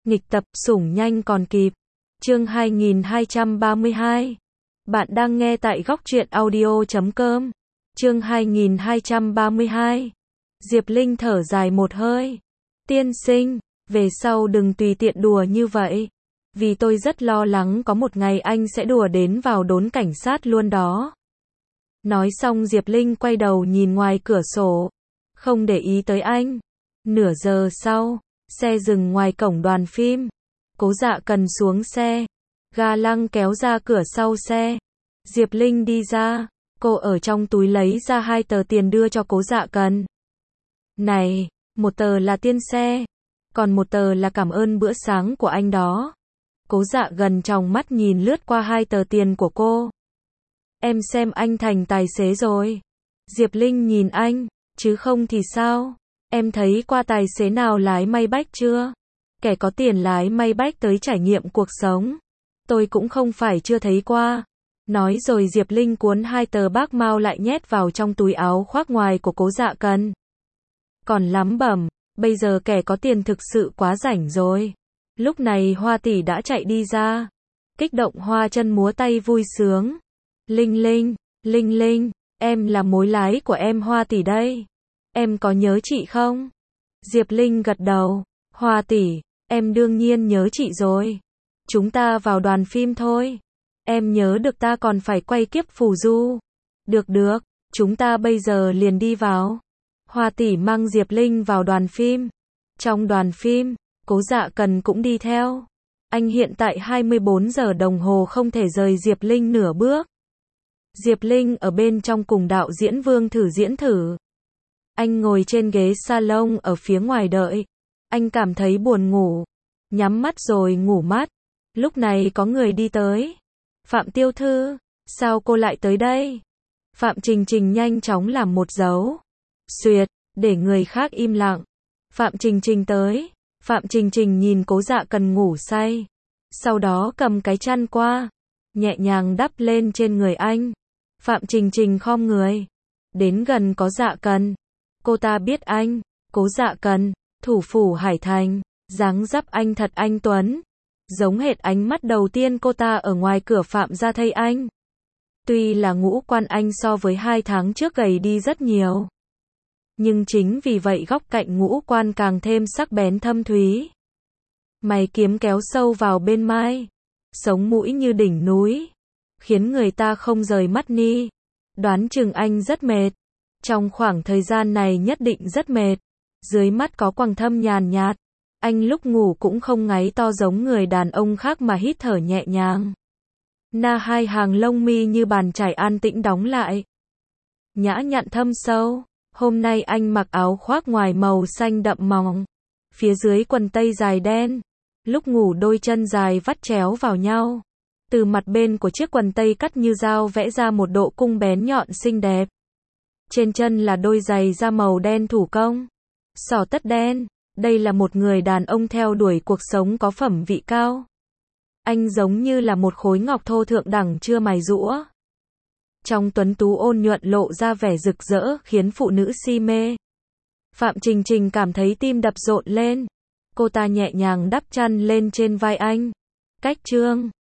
Nghịch tập, sủng nhanh còn kịp. Chương 2232. Bạn đang nghe tại góc truyện audio.com. Chương 2232. Diệp Linh thở dài một hơi. Tiên sinh, về sau đừng tùy tiện đùa như vậy. Vì tôi rất lo lắng có một ngày anh sẽ đùa đến vào đốn cảnh sát luôn đó. Nói xong Diệp Linh quay đầu nhìn ngoài cửa sổ. Không để ý tới anh. Nửa giờ sau, xe dừng ngoài cổng đoàn phim. Cố Dạ Cần xuống xe. Ga lăng kéo ra cửa sau xe. Diệp Linh đi ra. Cô ở trong túi lấy ra 2 tờ tiền đưa cho Cố Dạ Cần. Này, một tờ là tiền xe. Còn một tờ là cảm ơn bữa sáng của anh đó. Cố Dạ Gần tròng mắt nhìn lướt qua 2 tờ tiền của cô. Em xem anh thành tài xế rồi. Diệp Linh nhìn anh, chứ không thì sao? Em thấy qua tài xế nào lái may bách chưa? Kẻ có tiền lái may bách tới trải nghiệm cuộc sống. Tôi cũng không phải chưa thấy qua. Nói rồi Diệp Linh cuốn 2 tờ bác mao lại nhét vào trong túi áo khoác ngoài của Cố Dạ Cần. Còn lắm bẩm, bây giờ kẻ có tiền thực sự quá rảnh rồi. Lúc này Hoa tỷ đã chạy đi ra. Kích động hoa chân múa tay vui sướng. Linh Linh, Linh Linh, em là mối lái của em Hoa tỷ đây. Em có nhớ chị không? Diệp Linh gật đầu. Hoa tỷ, em đương nhiên nhớ chị rồi. Chúng ta vào đoàn phim thôi. Em nhớ được ta còn phải quay Kiếp Phù Du. Được được, chúng ta bây giờ liền đi vào. Hoa tỷ mang Diệp Linh vào đoàn phim. Trong đoàn phim, Cố Dạ Cần cũng đi theo. Anh hiện tại 24 giờ đồng hồ không thể rời Diệp Linh nửa bước. Diệp Linh ở bên trong cùng đạo diễn Vương thử diễn thử. Anh ngồi trên ghế salon ở phía ngoài đợi. Anh cảm thấy buồn ngủ. Nhắm mắt rồi ngủ mất. Lúc này có người đi tới. Phạm Tiêu Thư, sao cô lại tới đây? Phạm Trình Trình nhanh chóng làm một dấu. Xuyệt, để người khác im lặng. Phạm Trình Trình tới. Phạm Trình Trình nhìn Cố Dạ Cần ngủ say. Sau đó cầm cái chăn qua. Nhẹ nhàng đắp lên trên người anh. Phạm Trình Trình khom người. Đến gần Cố Dạ Cần. Cô ta biết anh. Cố Dạ Cần, thủ phủ Hải Thành. Dáng dấp anh thật anh tuấn. Giống hệt ánh mắt đầu tiên cô ta ở ngoài cửa Phạm gia thấy anh. Tuy là ngũ quan anh so với 2 tháng trước gầy đi rất nhiều. Nhưng chính vì vậy góc cạnh ngũ quan càng thêm sắc bén thâm thúy. Mày kiếm kéo sâu vào bên mai. Sống mũi như đỉnh núi. Khiến người ta không rời mắt ni. Đoán chừng anh rất mệt. Trong khoảng thời gian này nhất định rất mệt. Dưới mắt có quầng thâm nhàn nhạt. Anh lúc ngủ cũng không ngáy to giống người đàn ông khác mà hít thở nhẹ nhàng. Na 2 hàng lông mi như bàn chải an tĩnh đóng lại. Nhã nhặn thâm sâu. Hôm nay anh mặc áo khoác ngoài màu xanh đậm mỏng. Phía dưới quần tây dài đen. Lúc ngủ đôi chân dài vắt chéo vào nhau. Từ mặt bên của chiếc quần tây cắt như dao vẽ ra một độ cung bén nhọn xinh đẹp. Trên chân là đôi giày da màu đen thủ công. Xỏ tất đen. Đây là một người đàn ông theo đuổi cuộc sống có phẩm vị cao. Anh giống như là một khối ngọc thô thượng đẳng chưa mài giũa. Trong tuấn tú ôn nhuận lộ ra vẻ rực rỡ khiến phụ nữ si mê. Phạm Trình Trình cảm thấy tim đập rộn lên. Cô ta nhẹ nhàng đắp chăn lên trên vai anh. Cách trương,